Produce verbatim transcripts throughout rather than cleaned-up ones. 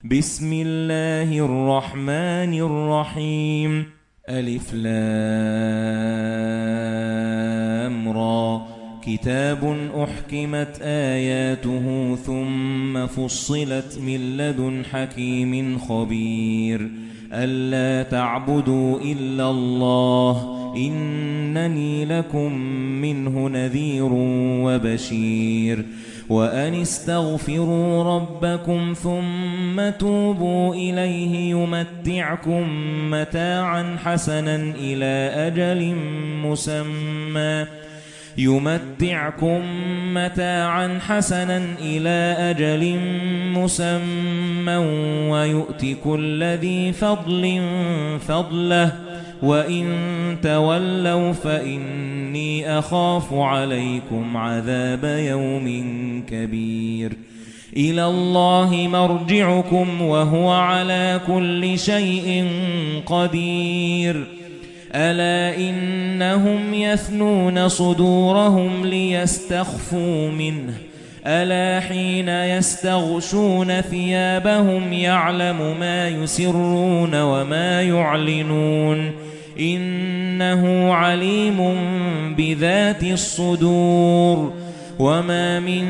بسم الله الرحمن الرحيم. ألف لام را. كتاب أحكمت آياته ثم فصلت من لدن حكيم خبير. ألا تعبدوا إلا الله إنني لكم منه نذير وبشير. وأن استغفروا ربكم ثم توبوا إليه يمتعكم متاعا حسنا إلى أجل مسمى يمتعكم متاعا حسنا إلى أجل مسمى ويؤتِ كل ذي فضل فضله وإن تولوا فإني أخاف عليكم عذاب يوم كبير. إلى الله مرجعكم وهو على كل شيء قدير. ألا إنهم يثنون صدورهم ليستخفوا منه ألا حين يستغشون ثيابهم يعلم ما يسرون وما يعلنون إنه عليم بذات الصدور. وما من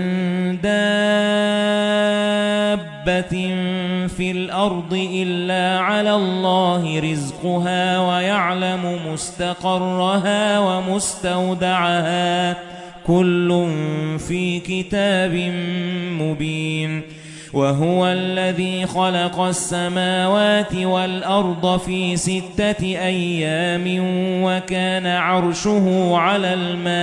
دابة في الأرض إلا على الله رزقها ويعلم مستقرها ومستودعها كل في كتاب مبين. وهو الذي خلق السماوات والأرض في ستة أيام وكان عرشه على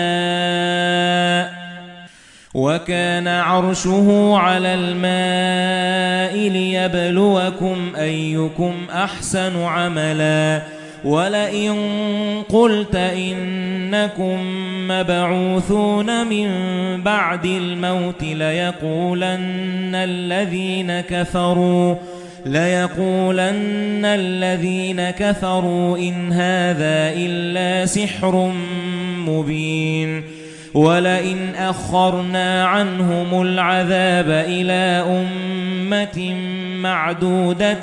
الماء وكان عرشه على الماء ليبلوكم أيكم أحسن عملا. ولئن قلت إنكم مبعوثون من بعد الموت ليقولن الذين كفروا ليقولن الذين كفروا إن هذا إلا سحر مبين. ولئن أخرنا عنهم العذاب إلى أمة معدودة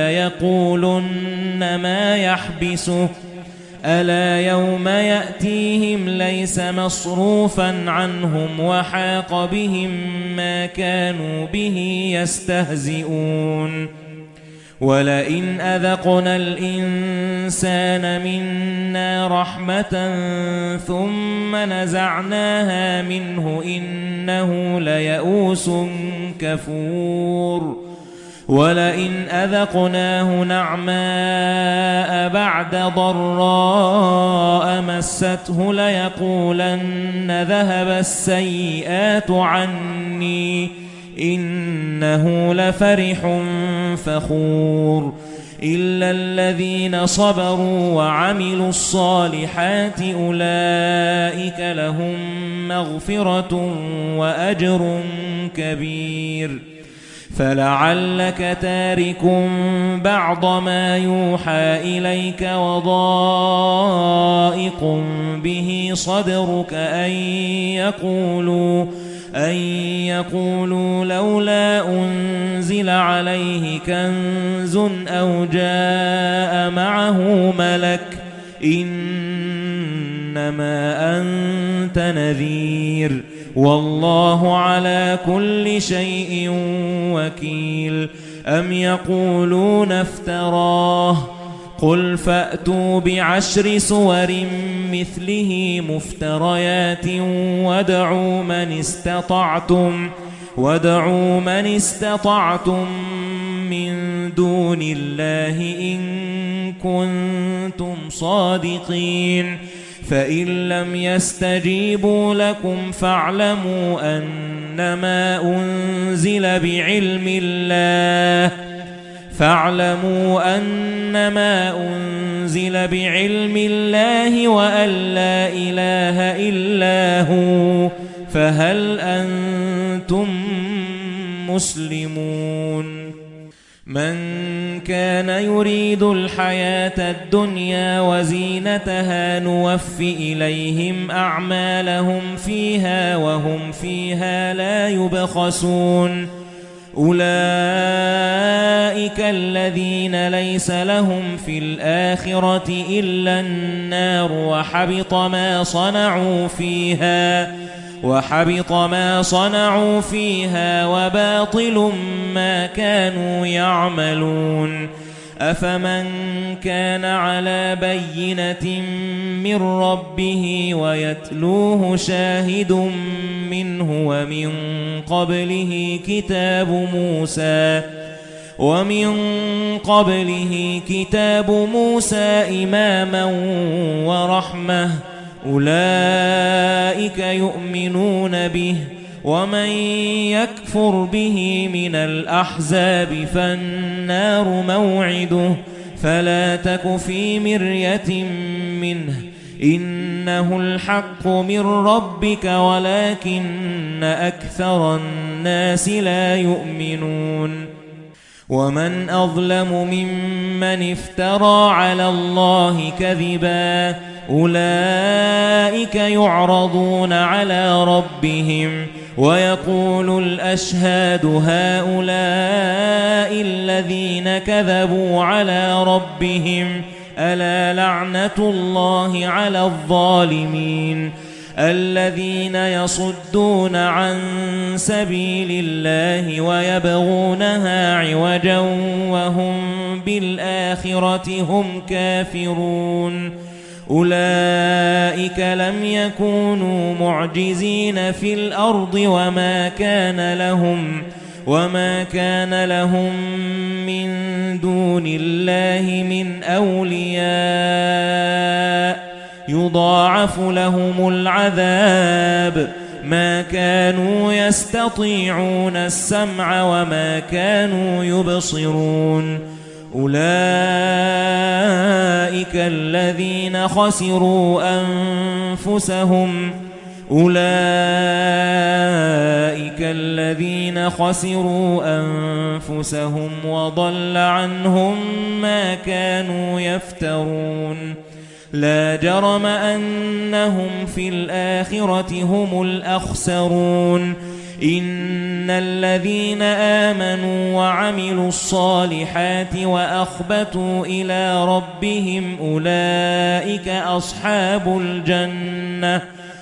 ليقولن ما يحبسه ألا يوم يأتيهم ليس مصروفا عنهم وحاق بهم ما كانوا به يستهزئون. ولئن أذقنا الإنسان منا رحمة ثم نزعناها منه إنه ليئوس كفور. ولئن أذقناه نعماء بعد ضراء مسته ليقولن ذهب السيئات عني إنه لفرح فخور. إلا الذين صبروا وعملوا الصالحات أولئك لهم مغفرة وأجر كبير. فلعلك تارك بعض ما يوحى إليك وضائق به صدرك أن يقولوا أن يقولوا لولا أنزل عليه كنز أو جاء معه ملك إنما أنت نذير والله على كل شيء وكيل. أم يقولون افتراه قل فأتوا بعشر سور مثله مفتريات وادعوا من استطعتم وادعوا من استطعتم من دون الله إن كنتم صادقين. فإن لم يستجيبوا لكم فاعلموا أنما أنزل بعلم الله فاعلموا أنما أنزل بعلم الله وأن لا إله إلا هو فهل أنتم مسلمون. من كان يريد الحياة الدنيا وزينتها نوف إليهم أعمالهم فيها وهم فيها لا يبخسون. أولئك أولئك الذين ليس لهم في الآخرة إلا النار وحبط ما صنعوا فيها وحبط ما صنعوا فيها وباطل ما كانوا يعملون أفمن كان على بينة من ربه ويتلوه شاهد منه ومن قبله كتاب موسى ومن قبله كتاب موسى إماما ورحمة أولئك يؤمنون به ومن يكفر به من الأحزاب فالنار موعده فلا تك في مرية منه إنه الحق من ربك ولكن أكثر الناس لا يؤمنون ومن أظلم ممن افترى على الله كذبا أولئك يعرضون على ربهم ويقول الأشهاد هؤلاء الذين كذبوا على ربهم ألا لعنة الله على الظالمين الذين يصدون عن سبيل الله ويبغونها عوجا وهم بالآخرة هم كافرون أولئك لم يكونوا معجزين في الأرض وما كان لهم وما كان لهم من دون الله من أولياء يضاعف لهم العذاب ما كانوا يستطيعون السمع وما كانوا يبصرون أولئك الذين خسروا أنفسهم أولئك الذين خسروا أنفسهم وضل عنهم ما كانوا يفترون لا جرم أنهم في الآخرة هم الأخسرون إن الذين آمنوا وعملوا الصالحات وأخبتوا إلى ربهم أولئك أصحاب الجنة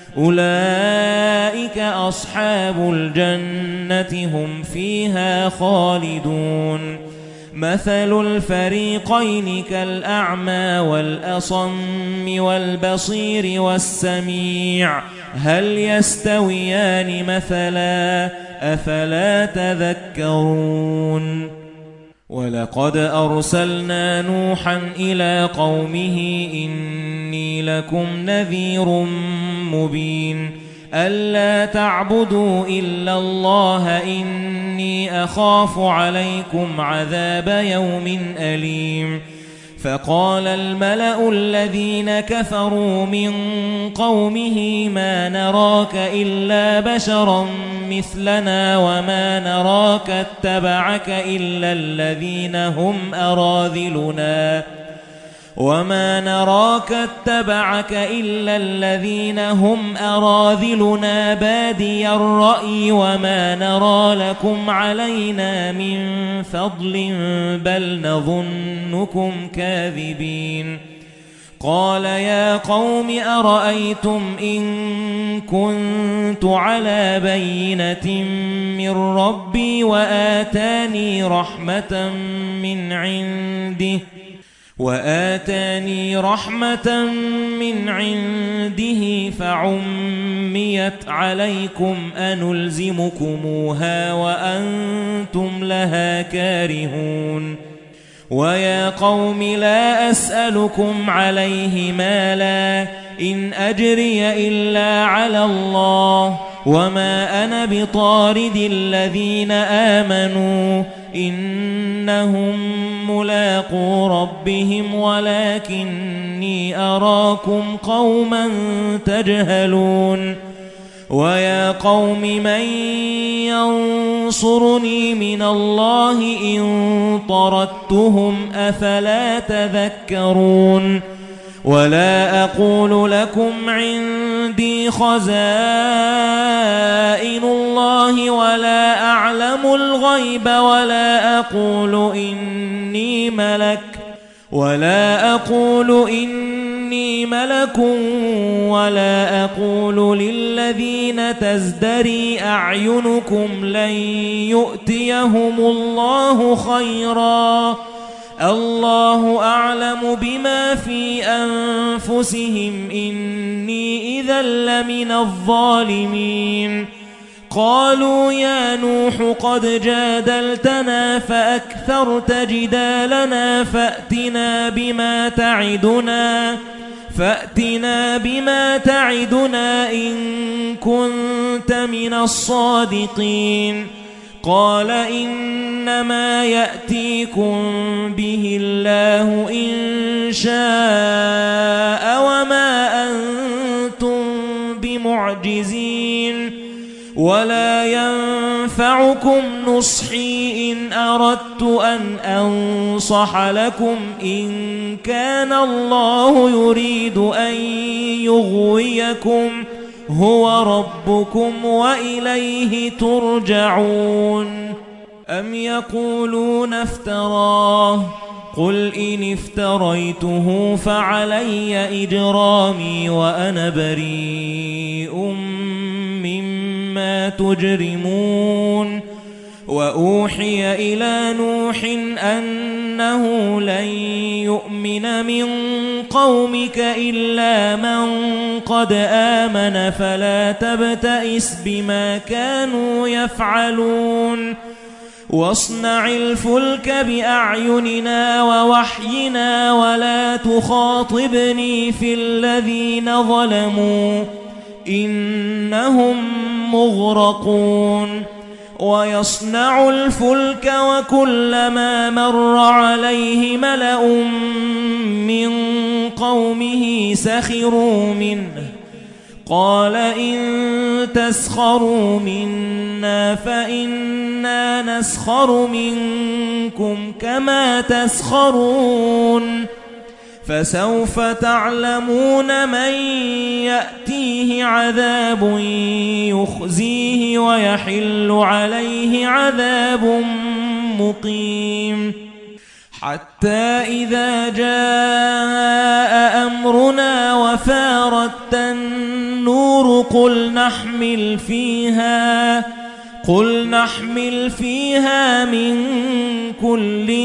أولئك أصحاب الجنة هم فيها خالدون مثل الفريقين كالأعمى والأصم والبصير والسميع هل يستويان مثلا أفلا تذكرون ولقد أرسلنا نوحا إلى قومه إني لكم نذير مبين ألا تعبدوا إلا الله إني أخاف عليكم عذاب يوم أليم فقال الملأ الذين كفروا من قومه ما نراك إلا بشرا مثلنا وما نراك اتبعك إلا الذين هم أراذلنا وما نراك اتبعك إلا الذين هم أراذلنا بادي الرأي وما نرى لكم علينا من فضل بل نظنكم كاذبين قال يا قوم أرأيتم إن كنت على بينة من ربي وآتاني رحمة من عنده وآتاني رحمة من عنده فعميت عليكم أنلزمكموها وأنتم لها كارهون ويا قوم لا أسألكم عليه مالا إن أجري إلا على الله وما أنا بطارد الذين آمنوا إنهم ملاقو ربهم ولكني أراكم قوما تجهلون ويا قوم من ينصرني من الله إن طردتهم أفلا تذكرون ولا أقول لكم عندي خزائن الله ولا أعلم الغيب ولا أقول إني ملك ولا أقول إني ملك ولا أقول للذين تزدري أعينكم لن يؤتيهم الله خيرا الله أعلم بما في أنفسهم إني إذا لمن الظالمين قالوا يا نوح قد جادلتنا فأكثرت جدالنا فأتنا بما تعدنا فأتنا بما تعدنا إن كنت من الصادقين قال إنما يأتيكم به الله إن شاء وما أنتم بمعجزين ولا ينفعكم نصحي إن أردت أن أنصح لكم إن كان الله يريد أن يغويكم هو ربكم وإليه ترجعون أم يقولون افتراه قل إن افتريته فعلي إجرامي وأنا بريء مما تجرمون وأوحي إلى نوح أنه لن يؤمن من قومك إلا من قد آمن فلا تبتئس بما كانوا يفعلون واصنع الفلك بأعيننا ووحينا ولا تخاطبني في الذين ظلموا إنهم مغرقون ويصنع الفلك وكلما مر عليه ملأ من قومه سخروا منه قال إن تسخروا منا فإنا نسخر منكم كما تسخرون فسوف تعلمون من يأتيه عذاب يخزيه ويحل عليه عذاب مقيم حتى إذا جاء أمرنا وفارت النور قل نحمل فيها قل نحمل فيها من كل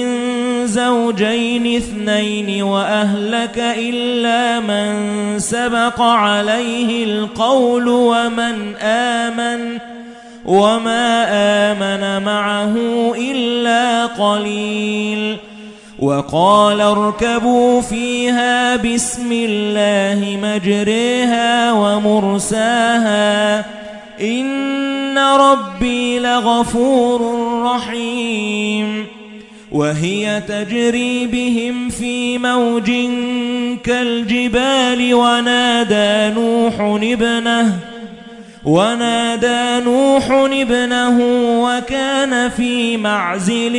زوجين اثنين وأهلك إلا من سبق عليه القول ومن آمن وما آمن معه إلا قليل وقال اركبوا فيها بسم الله مجريها ومرساها إن ربي لغفور رحيم وهي تجري بهم في موج كالجبال ونادى نوح ابنه ونادى نوح ابنه وكان في معزل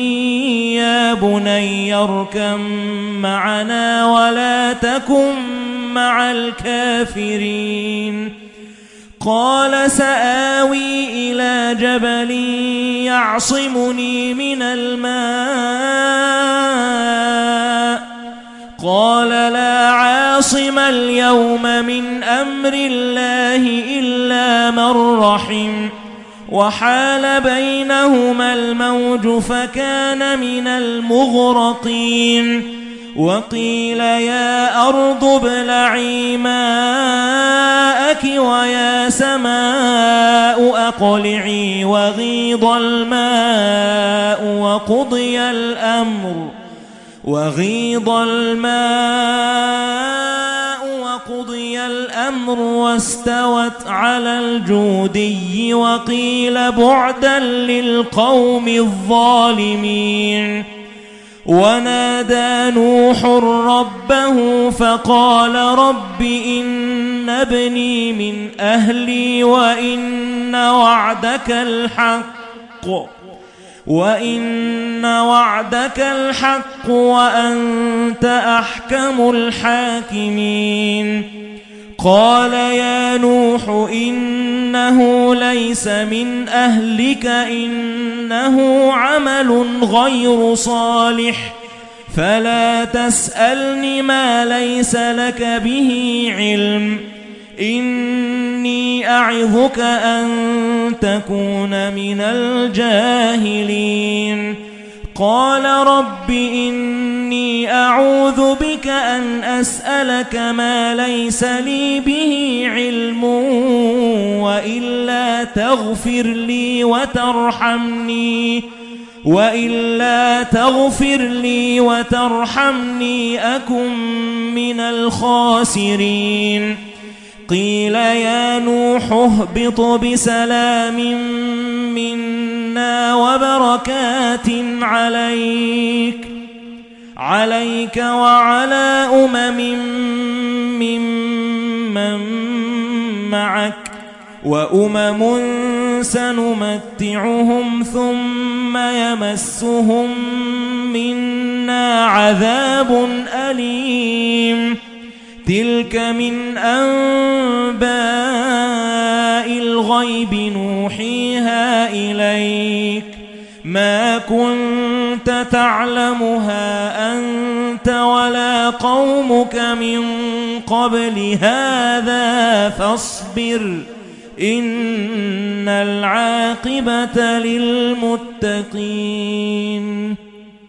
يا بني اركب معنا ولا تكن مع الكافرين قال سآوي إلى جبل يعصمني من الماء قال لا عاصم اليوم من أمر الله إلا من رحم وحال بينهما الموج فكان من المغرقين وقيل يا أرض ابلعي ماءك ويا سماء أقلعي وغيض الماء وقضي الأمر وغيض الماء وقضي الأمر واستوت على الجودي وقيل بعدا للقوم الظالمين ونادى نوح ربه فقال رب إن ابني من أهلي وإن وعدك الحق وإن وعدك الحق وأنت أحكم الحاكمين قال يا نوح إنه ليس من أهلك إنه عمل غير صالح فلا تسألني ما ليس لك به علم إني أعظك أن تكون من الجاهلين قال رب إني أعوذ بك أن أسألك ما ليس لي به علم وإلا تغفر لي وترحمني وإلا تغفر لي وترحمني أكن من الخاسرين قيل يا نوح اهبط بسلام منا وبركات عليك عليك وعلى أمم ممن معك وأمم سنمتعهم ثم يمسهم منا عذاب أليم تلك من أنباء الغيب نوحيها إليك ما كنت تعلمها أنت ولا قومك من قبل هذا فاصبر إن العاقبة للمتقين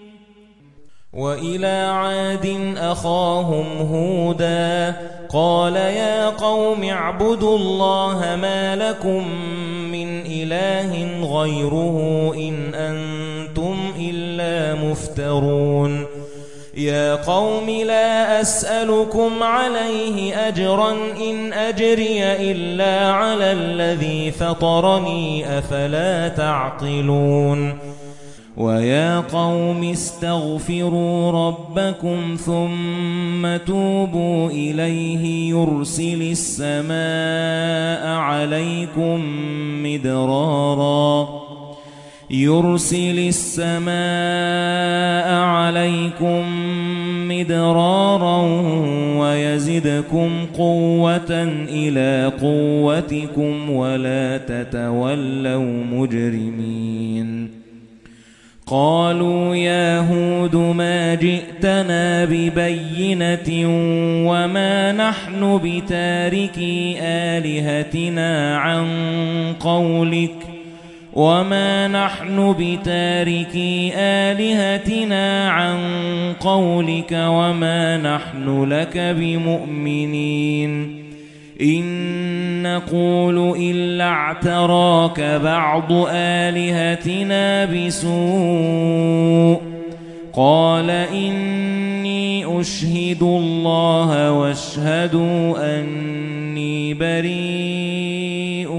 وإلى عاد أخاهم هودا قال يا قوم اعبدوا الله ما لكم من إله غيره إن أنتم إلا مفترون يا قوم لا أسألكم عليه أجرا إن أجري إلا على الذي فطرني أفلا تعقلون ويا قوم استغفروا ربكم ثم توبوا إليه يرسل السماء عليكم مدرارا يرسل السماء عليكم مدرارا ويزدكم قوة إلى قوتكم ولا تتولوا مجرمين قالوا يا هود ما جئتنا ببينة وما نحن بتاركي آلهتنا عن قولك وما نحن بتاركي آلهتنا عن قولك وما نحن لك بمؤمنين إن نقول إلا اعتراك بعض آلهتنا بسوء قال إني أشهد الله واشهدوا أني بريء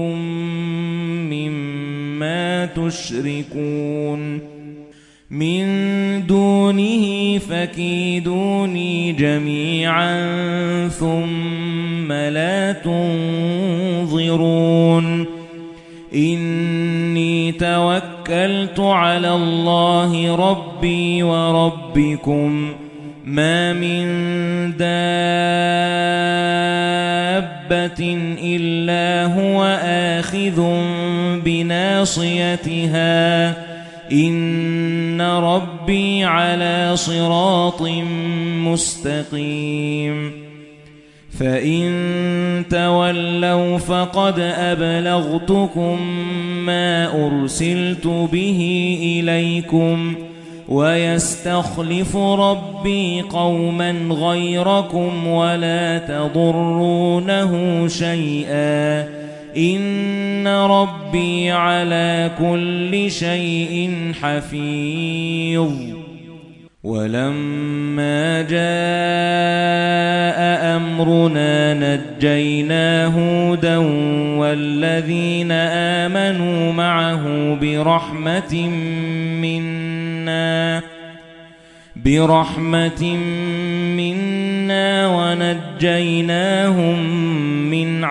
مما تشركون من دونه فكيدوني جميعا ثم لا تنظرون إني توكلت على الله ربي وربكم ما من دابة إلا هو آخذ بناصيتها إن ربي على صراط مستقيم فإن تولوا فقد أبلغتكم ما أرسلت به إليكم ويستخلف ربي قوما غيركم ولا تضرونه شيئا إن ربي على كل شيء حفيظ ولما جاء أمرنا نجينا هودا والذين آمنوا معه برحمة منا برحمة منا ونجيناهم من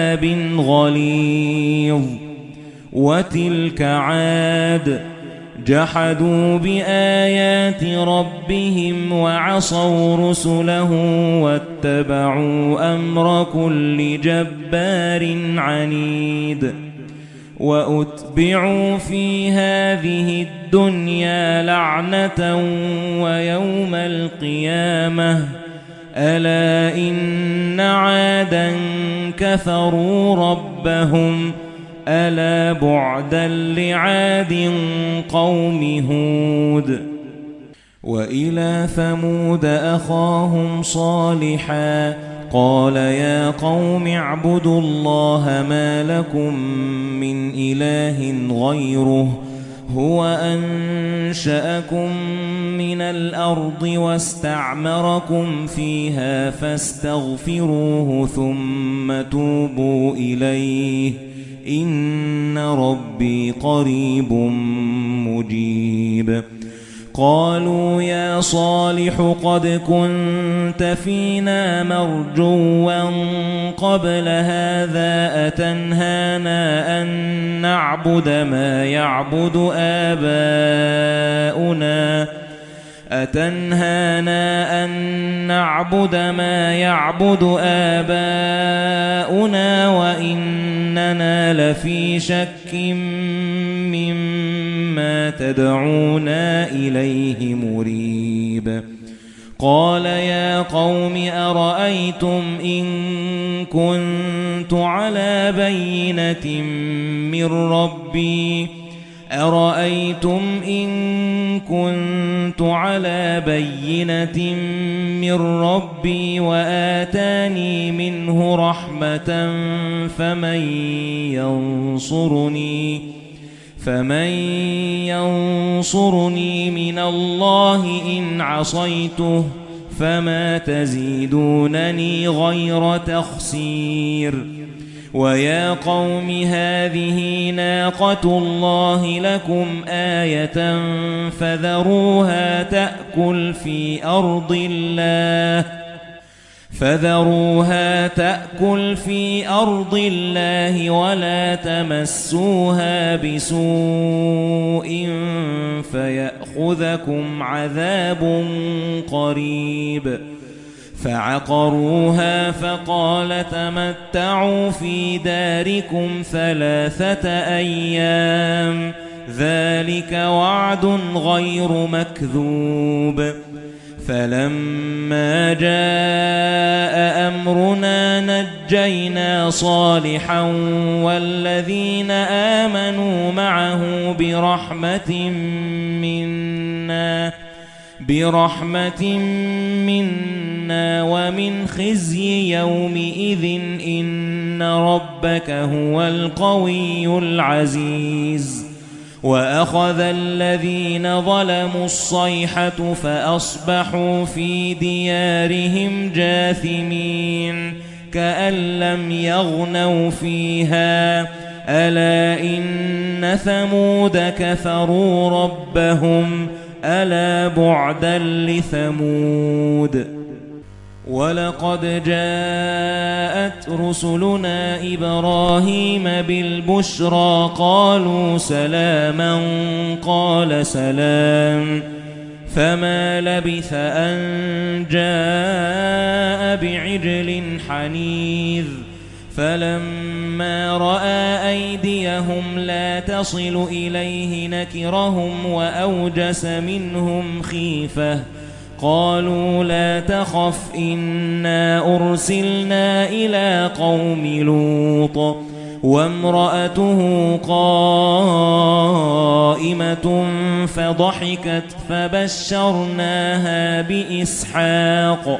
عذاب غليظ وتلك عاد جحدوا بآيات ربهم وعصوا رسله واتبعوا أمر كل جبار عنيد وأتبعوا في هذه الدنيا لعنة ويوم القيامة ألا إن عادا كفروا ربهم ألا بعدا لعاد قوم هود وإلى ثمود أخاهم صالحا قال يا قوم اعبدوا الله ما لكم من إله غيره هو أنشأكم من الأرض واستعمركم فيها فاستغفروه ثم توبوا إليه إن ربي قريب مجيب قالوا يا صالح قد كنت فينا مرجوا قبل هذا أتنهانا أن نعبد ما يعبد آباؤنا أتنهانا أن نعبد ما يعبد آباؤنا وإننا لفي شك مما تدعونا إليه مريب قال يا قوم أرأيتم إن كنت على بينة من ربي أرأيتم إن كنت على بينة من ربي وآتاني منه رحمة فمن ينصرني فمن ينصرني من الله إن عصيته فما تزيدونني غير تخسير ويا قوم هذه ناقة الله لكم آية فذروها تأكل في أرض الله فذروها تأكل في أرض الله ولا تمسوها بسوء فيأخذكم عذاب قريب فعقروها فقال تمتعوا في داركم ثلاثة أيام ذلك وعد غير مكذوب فلما جاء أمرنا نجينا صالحا والذين آمنوا معه برحمة منا برحمة منا ومن خزي يومئذ إن ربك هو القوي العزيز وأخذ الذين ظلموا الصيحة فأصبحوا في ديارهم جاثمين كأن لم يغنوا فيها ألا إن ثمود كفروا ربهم ألا بعدا لثمود ولقد جاءت رسلنا إبراهيم بالبشرى قالوا سلاما قال سلام فما لبث أن جاء بعجل حنيذ فلما رأى أيديهم لا تصل إليه نكرهم وأوجس منهم خيفة قالوا لا تخف إنا أرسلنا إلى قوم لوط وامرأته قائمة فضحكت فبشرناها بإسحاق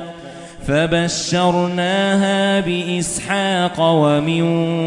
فبشرناها بإسحاق ومن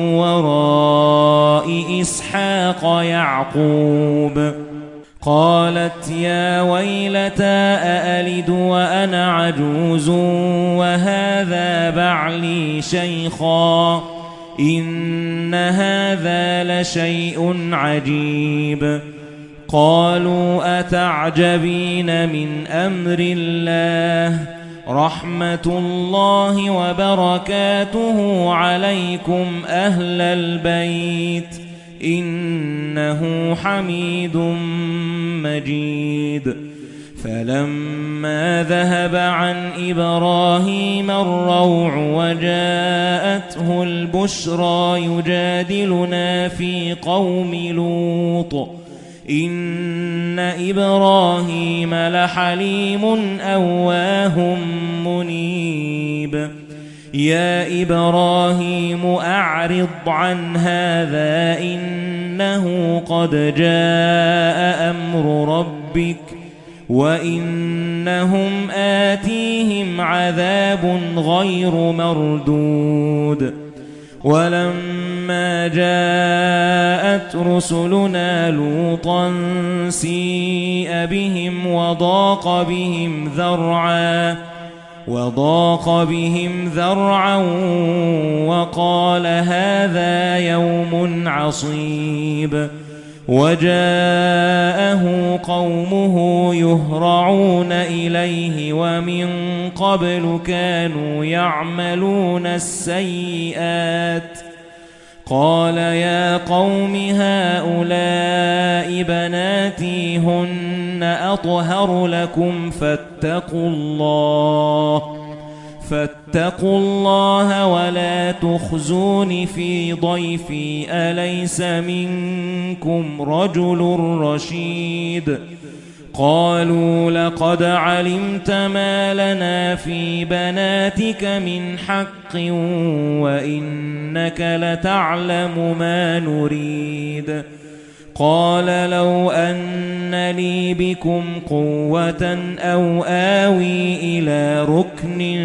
وراء إسحاق يعقوب قالت يا ويلتى أألد وأنا عجوز وهذا بعلي شيخا إن هذا لشيء عجيب قالوا أتعجبين من أمر الله رحمة الله وبركاته عليكم أهل البيت إنه حميد مجيد فلما ذهب عن إبراهيم الروع وجاءته البشرى يجادلنا في قوم لوط إن إبراهيم لحليم أواه منيب يا إبراهيم أعرض عن هذا إنه قد جاء أمر ربك وإنهم آتيهم عذاب غير مردود ولما جاءت رسلنا لوطا سيء بهم وضاق بهم ذرعا وضاق بهم ذرعا وقال هذا يوم عصيب وجاءه قومه يهرعون إليه ومن قبل كانوا يعملون السيئات قال يا قوم هؤلاء بناتي هن أطهر لكم فاتقوا الله فاتقوا الله ولا تخزون في ضيفي أليس منكم رجل رشيد قالوا لقد علمت ما لنا في بناتك من حق وإنك لتعلم ما نريد قال لو أن لي بكم قوة أو آوي إلى ركن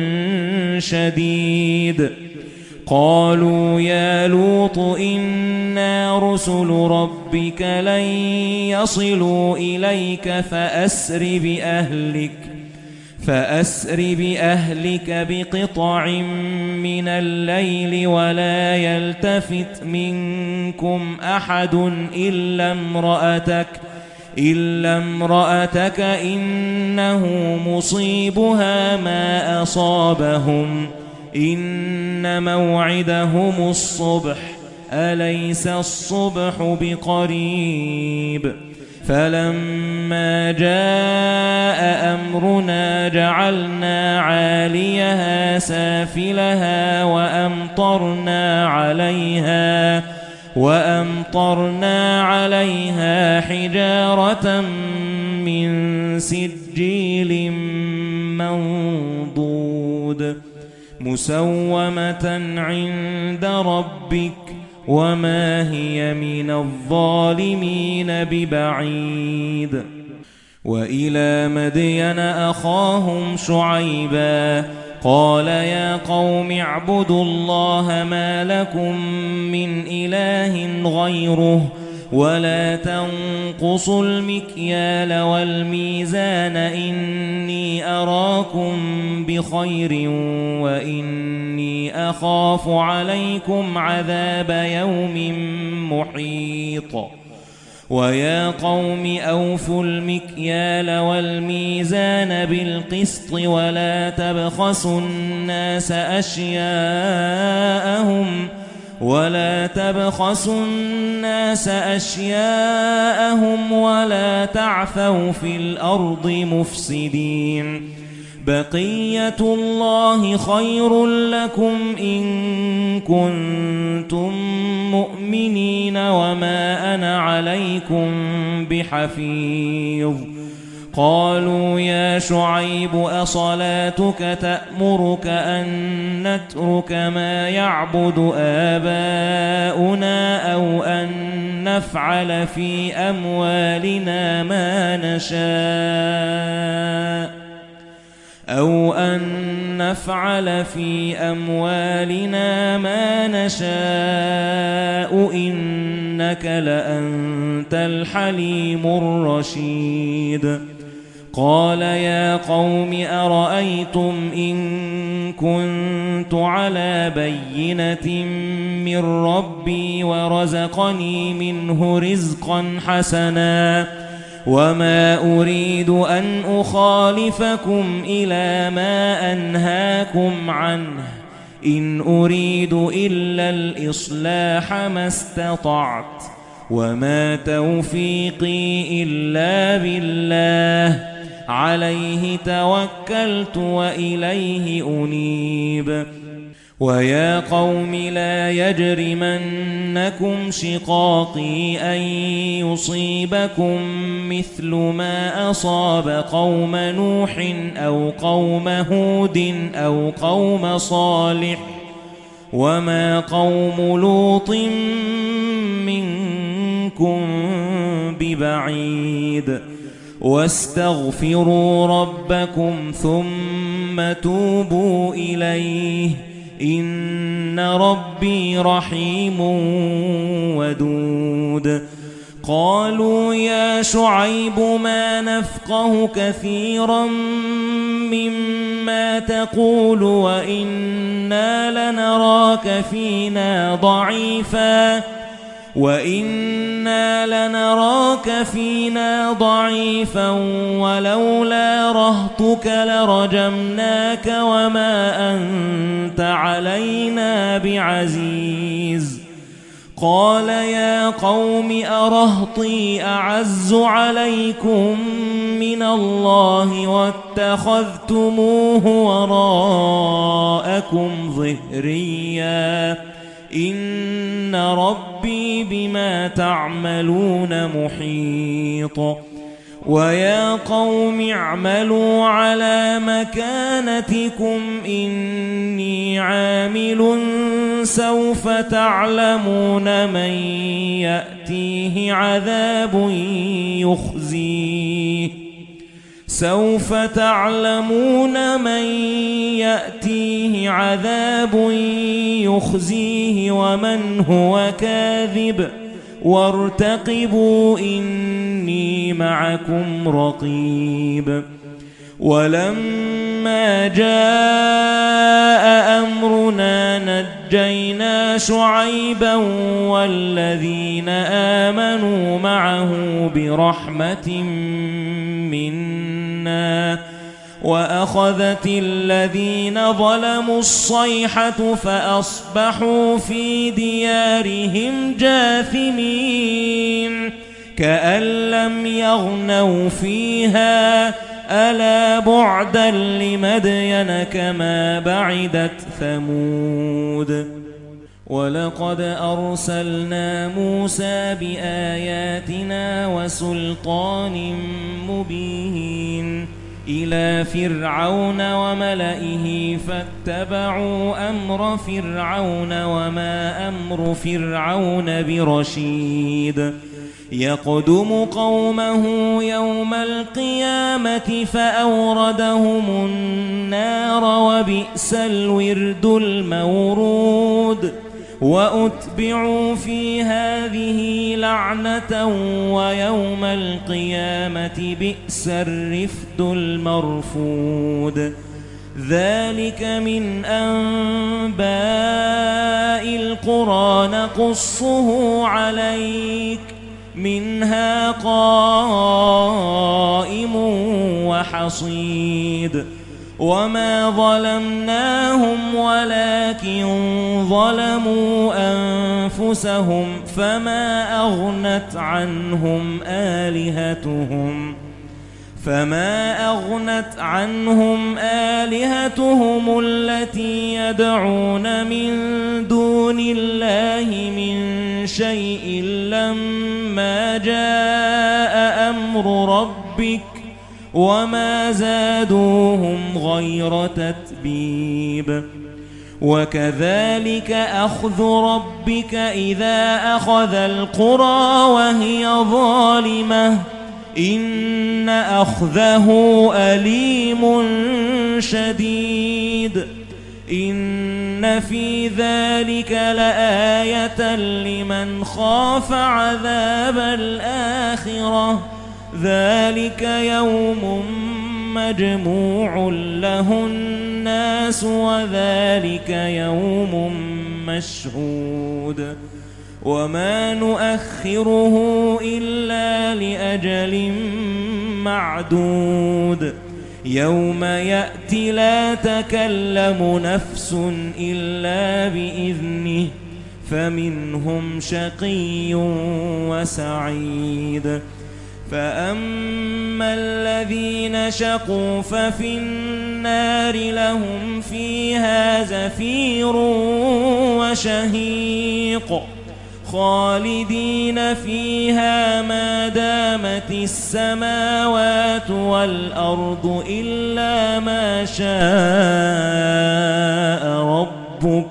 شديد قالوا يا لوط إنا رسل ربك لن يصلوا إليك فأسر بأهلك فأسر بأهلك بقطع من الليل ولا يلتفت منكم أحد إلا امرأتك إلا امرأتك إنه مصيبها ما أصابهم إن موعدهم الصبح أليس الصبح بقريب فلما جاء أمرنا جعلنا عاليها سافلها وأمطرنا عليها وأمطرنا عليها حجارة من سجيل منضود مسومة عند ربك وما هي من الظالمين ببعيد وإلى مدين أخاهم شعيبا قال يا قوم اعبدوا الله ما لكم من إله غيره ولا تنقصوا المكيال والميزان إني أراكم بخير وإني أخاف عليكم عذاب يوم محيط ويا قوم أوفوا المكيال والميزان بالقسط ولا تبخسوا الناس أشياءهم ولا تبخسوا الناس أشياءهم ولا تعثوا في الأرض مفسدين بقية الله خير لكم إن كنتم مؤمنين وما أنا عليكم بحفيظ قالوا يا شعيب أصلاتك تأمرك أن نترك ما يعبد آباؤنا أو أن نفعل في أموالنا ما نشاء أو أن نفعل في أموالنا ما نشاء إنك لأنت الحليم الرشيد قال يا قوم أرأيتم إن كنت على بينة من ربي ورزقني منه رزقا حسنا وما أريد أن أخالفكم إلى ما أنهاكم عنه إن أريد إلا الإصلاح ما استطعت وما توفيقي إلا بالله عليه توكلت وإليه أنيب. ويا قوم لا يجرمنكم شقاقي أن يصيبكم مثل ما أصاب قوم نوح أو قوم هود أو قوم صالح وما قوم لوط منكم ببعيد. واستغفروا ربكم ثم توبوا إليه إن ربي رحيم ودود. قالوا يا شعيب ما نفقه كثيرا مما تقول وإنا لنراك فينا ضعيفا وإنا لنراك فينا ضعيفا ولولا رهطك لرجمناك وما أنت علينا بعزيز. قال يا قوم أرهطي أعز عليكم من الله واتخذتموه وراءكم ظهريا إن ربي بما تعملون محيط. ويا قوم اعملوا على مكانتكم إني عامل سوف تعلمون من يأتيه عذاب يخزيه سوف تعلمون من يأتيه عذاب يخزيه ومن هو كاذب وارتقبوا إني معكم رقيب. ولما جاء أمرنا نجينا شعيبا والذين آمنوا معه برحمة منا وأخذت الذين ظلموا الصيحة فأصبحوا في ديارهم جاثمين كأن لم يغنوا فيها ألا بعدا لمدين كما بعدت ثمود. ولقد أرسلنا موسى بآياتنا وسلطان مبين إلى فرعون وملئه فاتبعوا أمر فرعون وما أمر فرعون برشيد. يقدم قومه يوم القيامة فأوردهم النار وبئس الورد المورود. وأتبعوا في هذه لعنة ويوم القيامة بئس الرفد المرفود. ذلك من أنباء القرى نقصه عليك منها قائم وحصيد. وما ظلمناهم ولكن ظلموا أنفسهم فما أغنت عنهم آلهتهم فما أغنت عنهم آلهتهم التي يدعون من دون الله من شيء لما جاء أمر ربك وما زادوهم غير تتبيب. وكذلك أخذ ربك إذا أخذ القرى وهي ظالمة إن أخذه أليم شديد. إن في ذلك لآية لمن خاف عذاب الآخرة ذلك يوم مجموع له الناس وذلك يوم مشهود. وما نؤخره إلا لأجل معدود. يوم يأتي لا تكلم نفس إلا بإذنه فمنهم شقي وسعيد فأما الذين شقوا ففي النار لهم فيها زفير وشهيق خالدين فيها ما دامت السماوات والأرض إلا ما شاء ربك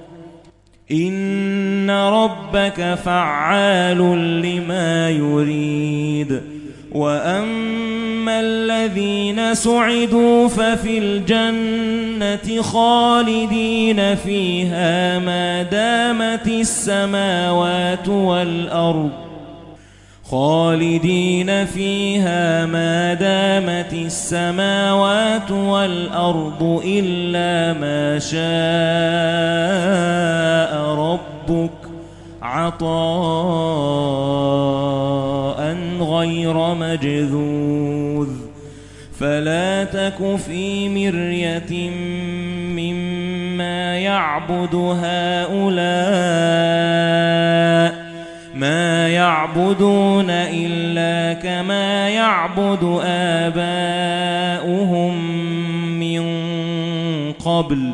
إن ربك فعال لما يريد وأما الذين سعدوا ففي الجنة خالدين فيها ما دامت السماوات والأرض خالدين فيها ما دامت السماوات والأرض إلا ما شاء ربك عطاء غير مجذوذ فلا تك في مرية مما يعبد هؤلاء ما يعبدون إلا كما يعبد آباؤهم من قبل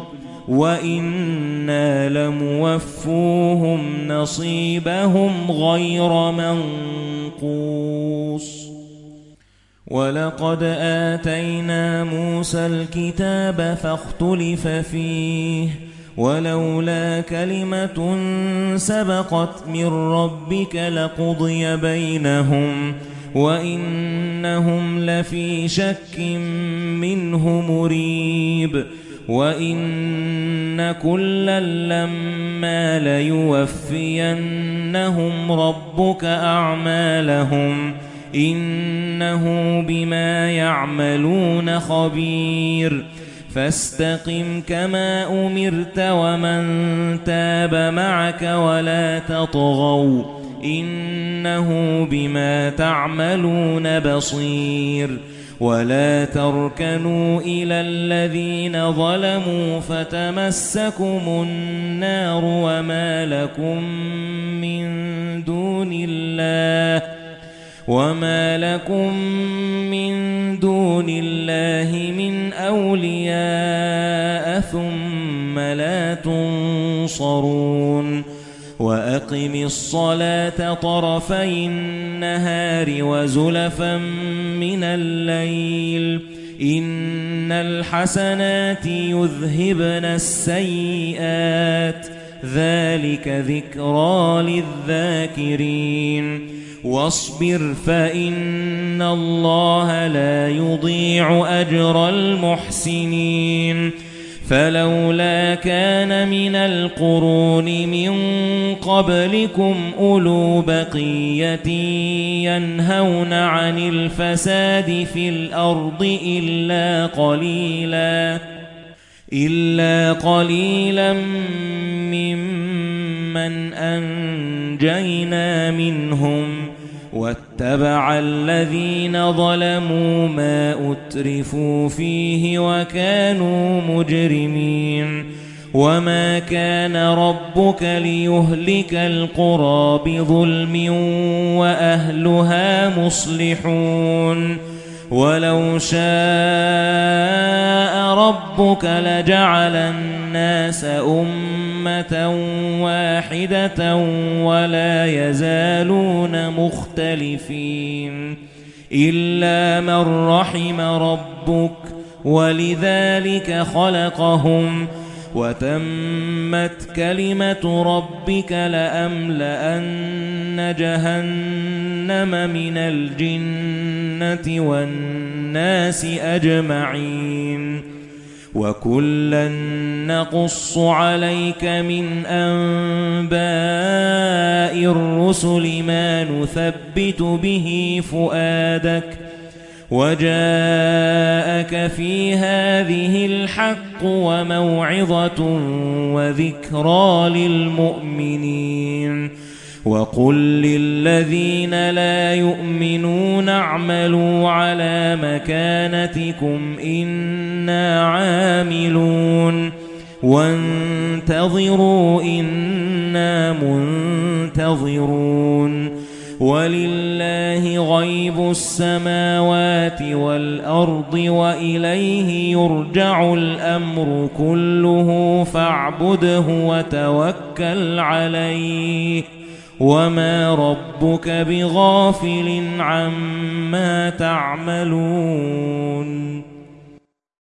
وإنا لموفوهم نصيبهم غير منقوص ولقد آتينا موسى الكتاب فاختلف فيه ولولا كلمة سبقت من ربك لقضي بينهم وإنهم لفي شك منه مريب وإن كلا لما ليوفينهم ربك أعمالهم إنه بما يعملون خبير فاستقم كما أمرت ومن تاب معك ولا تطغوا إنه بما تعملون بصير ولا تركنوا إلى الذين ظلموا فتمسكم النار وما لكم من دون الله وما لكم من دون الله من أولياء ثم لا تنصرون وأقم الصلاة طرفي النهار وزلفا من الليل إن الحسنات يذهبن السيئات ذلك ذكرى للذاكرين واصبر فإن الله لا يضيع أجر المحسنين فلولا كان من القرون من قبلكم أولو بقية ينهون عن الفساد في الأرض إلا قليلا إلا قليلا ممن أنجينا منهم واتبع الذين ظلموا ما أترفوا فيه وكانوا مجرمين وما كان ربك ليهلك القرى بظلم وأهلها مصلحون ولو شاء ربك لجعل الناس أمة واحدة ولا يزالون مختلفين إلا من رحم ربك ولذلك خلقهم وتمت كلمة ربك لأملأن جهنم من الجنة والناس أجمعين وكلا نقص عليك من أنباء الرسل ما نثبت به فؤادك وجاءك في هذه الحق وموعظة وذكرى للمؤمنين وقل للذين لا يؤمنون اعملوا على مكانتكم إنا عاملون وانتظروا إنا منتظرون ولله غيب السماوات والأرض وإليه يرجع الأمر كله فاعبده وتوكل عليه وما ربك بغافل عما تعملون